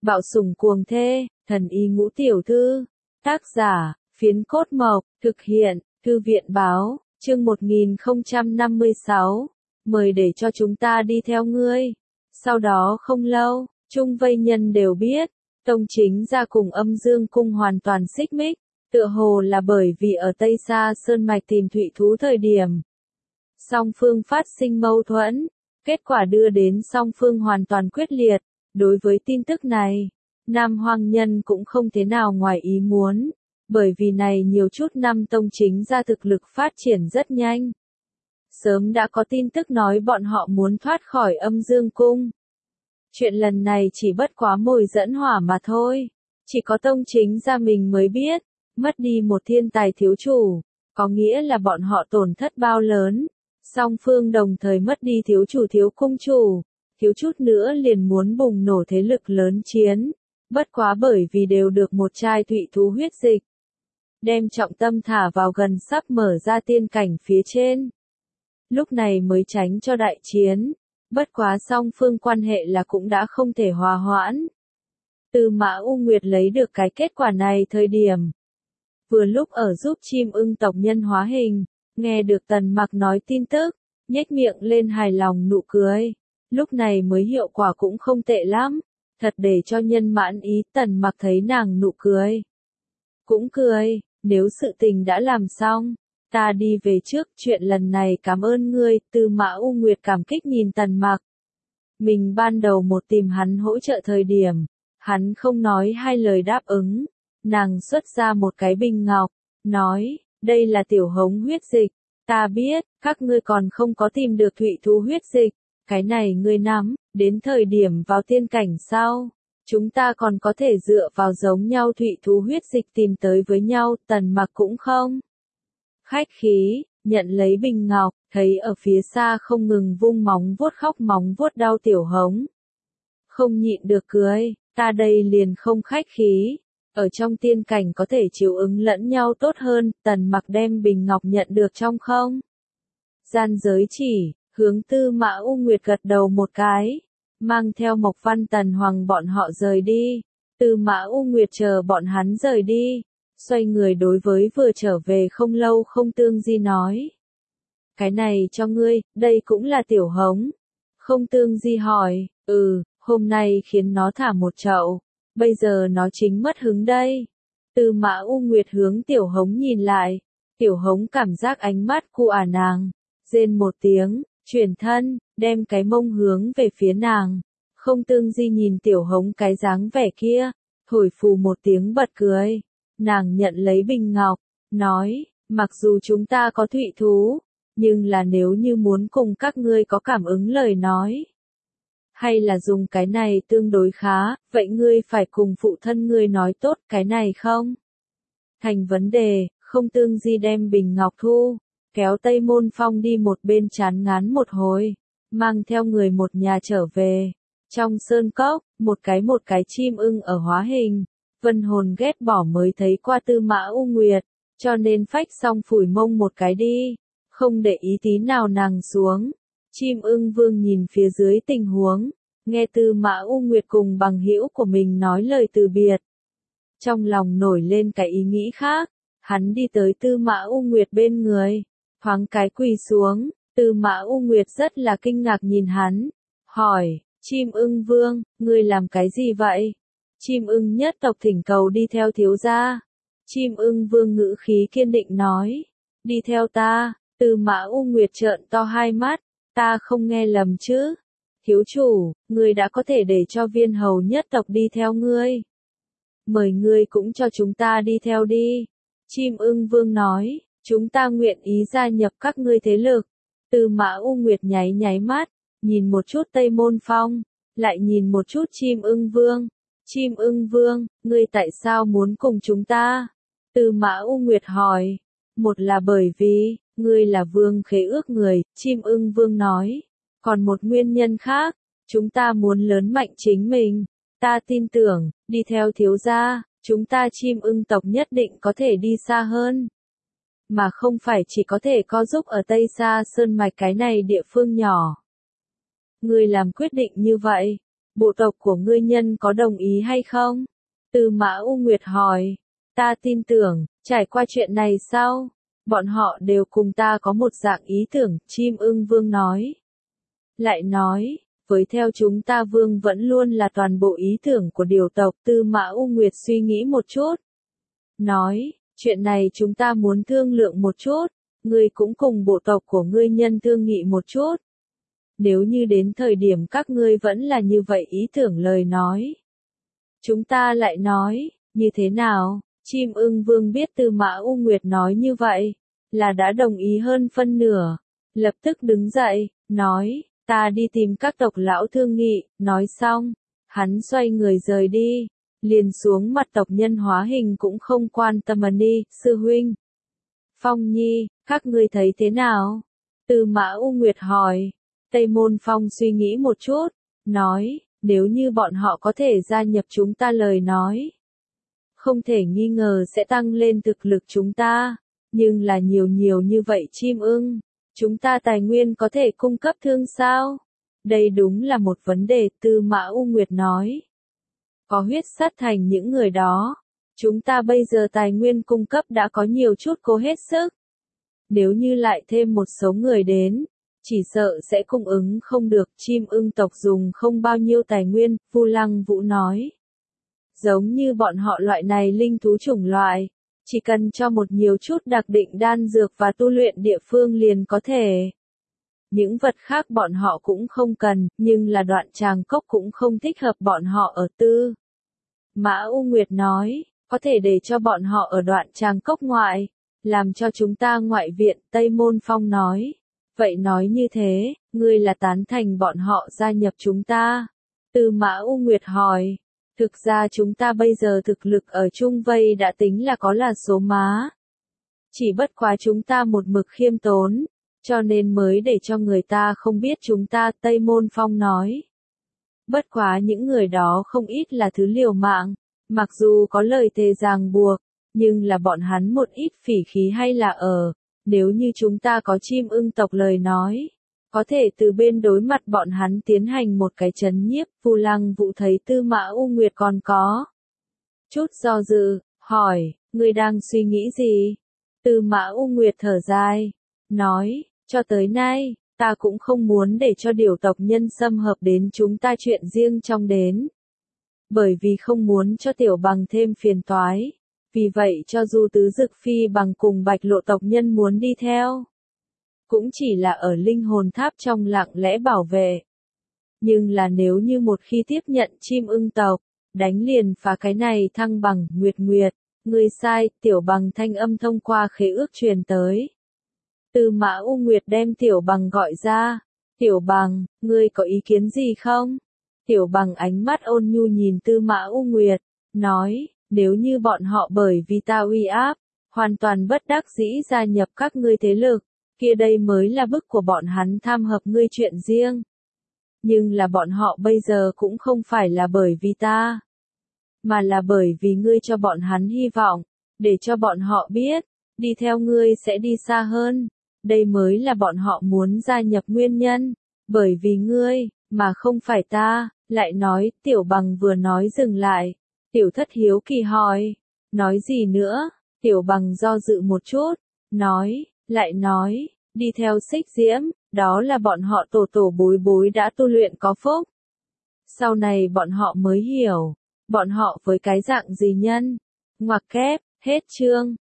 Bạo sủng cuồng thê, thần y ngũ tiểu thư. Tác giả, Phiến Cốt Mộc, thực hiện, Thư viện báo, chương 1056. Mời để cho chúng ta đi theo ngươi. Sau đó không lâu, chung vây nhân đều biết, Tông Chính Gia cùng Âm Dương Cung hoàn toàn xích mích, tựa hồ là bởi vì ở Tây Sa Sơn Mạch tìm thụy thú thời điểm. Song phương phát sinh mâu thuẫn, kết quả đưa đến song phương hoàn toàn quyết liệt. Đối với tin tức này, Nam Hoang Nhân cũng không thế nào ngoài ý muốn, bởi vì này nhiều chút năm Tông Chính Gia thực lực phát triển rất nhanh. Sớm đã có tin tức nói bọn họ muốn thoát khỏi Âm Dương Cung. Chuyện lần này chỉ bất quá mồi dẫn hỏa mà thôi, chỉ có Tông Chính Gia mình mới biết, mất đi một thiên tài thiếu chủ, có nghĩa là bọn họ tổn thất bao lớn. Song phương đồng thời mất đi thiếu chủ thiếu cung chủ, thiếu chút nữa liền muốn bùng nổ thế lực lớn chiến, bất quá bởi vì đều được một chai thụy thú huyết dịch. Đem trọng tâm thả vào gần sắp mở ra tiên cảnh phía trên. Lúc này mới tránh cho đại chiến, bất quá song phương quan hệ là cũng đã không thể hòa hoãn. Từ Mã U Nguyệt lấy được cái kết quả này thời điểm. Vừa lúc ở giúp chim ưng tộc nhân hóa hình, nghe được Tần Mặc nói tin tức, nhếch miệng lên hài lòng nụ cười. Lúc này mới hiệu quả cũng không tệ lắm, thật để cho nhân mãn ý. Tần Mặc thấy nàng nụ cười, cũng cười, nếu sự tình đã làm xong, ta đi về trước, chuyện lần này cảm ơn ngươi. Từ Mã U Nguyệt cảm kích nhìn Tần Mặc. Mình ban đầu một tìm hắn hỗ trợ thời điểm, hắn không nói hai lời đáp ứng, nàng xuất ra một cái bình ngọc, nói, đây là tiểu hống huyết dịch, ta biết, các ngươi còn không có tìm được thụy thú huyết dịch, cái này ngươi nắm, đến thời điểm vào tiên cảnh sau, chúng ta còn có thể dựa vào giống nhau thụy thú huyết dịch tìm tới với nhau. Tần Mặc cũng không khách khí, nhận lấy bình ngọc, thấy ở phía xa không ngừng vung móng vuốt khóc móng vuốt đau tiểu hống. Không nhịn được cười, ta đây liền không khách khí. Ở trong tiên cảnh có thể chiếu ứng lẫn nhau tốt hơn. Tần Mặc đem bình ngọc nhận được trong không gian giới chỉ, hướng Tư Mã U Nguyệt gật đầu một cái, mang theo Mộc Văn Tần Hoàng bọn họ rời đi. Tư Mã U Nguyệt chờ bọn hắn rời đi, xoay người đối với vừa trở về không lâu Không Tương Di nói. Cái này cho ngươi, đây cũng là tiểu hống. Không Tương Di hỏi, hôm nay khiến nó thả một chậu, bây giờ nó chính mất hứng đây. Tư Mã U Nguyệt hướng tiểu hống nhìn lại, tiểu hống cảm giác ánh mắt của nàng, rên một tiếng, chuyển thân, đem cái mông hướng về phía nàng. Không Tương Di nhìn tiểu hống cái dáng vẻ kia, thổi phù một tiếng bật cười. Nàng nhận lấy bình ngọc, nói, mặc dù chúng ta có thụy thú, nhưng là nếu như muốn cùng các ngươi có cảm ứng lời nói, hay là dùng cái này tương đối khá, vậy ngươi phải cùng phụ thân ngươi nói tốt cái này không? Thành vấn đề. Không Tương Di đem bình ngọc thu, kéo Tây Môn Phong đi một bên chán ngán một hồi, mang theo người một nhà trở về. Trong sơn cốc, một cái chim ưng ở hóa hình, Vân Hồn ghét bỏ mới thấy qua Tư Mã U Nguyệt, cho nên phách xong phủi mông một cái đi, không để ý tí nào nàng xuống. Chim ưng vương nhìn phía dưới tình huống, nghe Tư Mã U Nguyệt cùng bằng hữu của mình nói lời từ biệt. Trong lòng nổi lên cái ý nghĩ khác, hắn đi tới Tư Mã U Nguyệt bên người, thoáng cái quỳ xuống. Tư Mã U Nguyệt rất là kinh ngạc nhìn hắn, hỏi, chim ưng vương, ngươi làm cái gì vậy? Chim ưng nhất tộc thỉnh cầu đi theo thiếu gia. Chim ưng vương ngữ khí kiên định nói, đi theo ta. Tư Mã U Nguyệt trợn to hai mắt, ta không nghe lầm chứ? Thiếu chủ, ngươi đã có thể để cho viên hầu nhất tộc đi theo ngươi. Mời ngươi cũng cho chúng ta đi theo đi. Chim ưng vương nói, chúng ta nguyện ý gia nhập các ngươi thế lực. Tư Mã U Nguyệt nháy nháy mắt, nhìn một chút Tây Môn Phong, lại nhìn một chút chim ưng vương. Chim ưng vương, ngươi tại sao muốn cùng chúng ta? Tư Mã U Nguyệt hỏi. Một là bởi vì, ngươi là vương khế ước người, chim ưng vương nói. Còn một nguyên nhân khác, chúng ta muốn lớn mạnh chính mình. Ta tin tưởng, đi theo thiếu gia, chúng ta chim ưng tộc nhất định có thể đi xa hơn. Mà không phải chỉ có thể co giúp ở Tây Sa Sơn Mạch cái này địa phương nhỏ. Ngươi làm quyết định như vậy, bộ tộc của ngươi nhân có đồng ý hay không? Tư Mã U Nguyệt hỏi. Ta tin tưởng, trải qua chuyện này sau, bọn họ đều cùng ta có một dạng ý tưởng, Chim Ưng Vương nói. Lại nói, với theo chúng ta Vương vẫn luôn là toàn bộ ý tưởng của điều tộc. Tư Mã U Nguyệt suy nghĩ một chút. Nói, chuyện này chúng ta muốn thương lượng một chút, ngươi cũng cùng bộ tộc của ngươi nhân thương nghị một chút. Nếu như đến thời điểm các ngươi vẫn là như vậy ý tưởng lời nói. Chúng ta lại nói, như thế nào? Chim Ưng Vương biết Tư Mã U Nguyệt nói như vậy, là đã đồng ý hơn phân nửa. Lập tức đứng dậy, nói, ta đi tìm các tộc lão thương nghị. Nói xong, hắn xoay người rời đi, liền xuống mặt tộc nhân hóa hình cũng không quan tâm đi. Sư huynh, Phong Nhi, các ngươi thấy thế nào? Tư Mã U Nguyệt hỏi. Tây Môn Phong suy nghĩ một chút, nói, nếu như bọn họ có thể gia nhập chúng ta lời nói, không thể nghi ngờ sẽ tăng lên thực lực chúng ta, nhưng là nhiều như vậy chim ưng, chúng ta tài nguyên có thể cung cấp thương sao? Đây đúng là một vấn đề. Tư Mã U Nguyệt nói. Có huyết sát thành những người đó, chúng ta bây giờ tài nguyên cung cấp đã có nhiều chút cố hết sức. Nếu như lại thêm một số người đến, chỉ sợ sẽ cung ứng không được. Chim ưng tộc dùng không bao nhiêu tài nguyên, Vu Lăng Vũ nói. Giống như bọn họ loại này linh thú chủng loại, chỉ cần cho một nhiều chút đặc định đan dược và tu luyện địa phương liền có thể. Những vật khác bọn họ cũng không cần, nhưng là Đoạn Tràng Cốc cũng không thích hợp bọn họ ở. Tư Mã U Nguyệt nói, có thể để cho bọn họ ở Đoạn Tràng Cốc ngoại, làm cho chúng ta ngoại viện. Tây Môn Phong nói. Vậy nói như thế, ngươi là tán thành bọn họ gia nhập chúng ta? Tư Mã U Nguyệt hỏi. Thực ra chúng ta bây giờ thực lực ở Trung Vây đã tính là có là số má. Chỉ bất quá chúng ta một mực khiêm tốn, cho nên mới để cho người ta không biết chúng ta. Tây Môn Phong nói. Bất quá những người đó không ít là thứ liều mạng, mặc dù có lời thề ràng buộc, nhưng là bọn hắn một ít phỉ khí hay là ở. Nếu như chúng ta có chim ưng tộc lời nói, có thể từ bên đối mặt bọn hắn tiến hành một cái trấn nhiếp. Vu Lăng Vũ thấy Tư Mã U Nguyệt còn có chút do dự, hỏi, ngươi đang suy nghĩ gì? Tư Mã U Nguyệt thở dài, nói, cho tới nay, ta cũng không muốn để cho điều tộc nhân xâm hợp đến chúng ta chuyện riêng trong đến. Bởi vì không muốn cho Tiểu Bằng thêm phiền toái. Vì vậy cho dù Tứ Dực Phi Bằng cùng Bạch Lộ tộc nhân muốn đi theo, cũng chỉ là ở linh hồn tháp trong lặng lẽ bảo vệ. Nhưng là nếu như một khi tiếp nhận chim ưng tộc, đánh liền phá cái này thăng bằng. Nguyệt Nguyệt, ngươi sai. Tiểu Bằng thanh âm thông qua khế ước truyền tới. Tư Mã U Nguyệt đem Tiểu Bằng gọi ra. Tiểu Bằng, ngươi có ý kiến gì không? Tiểu Bằng ánh mắt ôn nhu nhìn Tư Mã U Nguyệt, nói, nếu như bọn họ bởi vì ta uy áp, hoàn toàn bất đắc dĩ gia nhập các ngươi thế lực, kia đây mới là bức của bọn hắn tham hợp ngươi chuyện riêng. Nhưng là bọn họ bây giờ cũng không phải là bởi vì ta, mà là bởi vì ngươi cho bọn hắn hy vọng, để cho bọn họ biết, đi theo ngươi sẽ đi xa hơn. Đây mới là bọn họ muốn gia nhập nguyên nhân, bởi vì ngươi, mà không phải ta. Lại nói. Tiểu Bằng vừa nói dừng lại. Tiểu Thất hiếu kỳ hỏi, nói gì nữa? Tiểu Bằng do dự một chút, lại nói, đi theo Xích Diễm, đó là bọn họ tổ bối bối đã tu luyện có phúc. Sau này bọn họ mới hiểu, bọn họ với cái dạng gì nhân. Ngoặc kép, hết chương.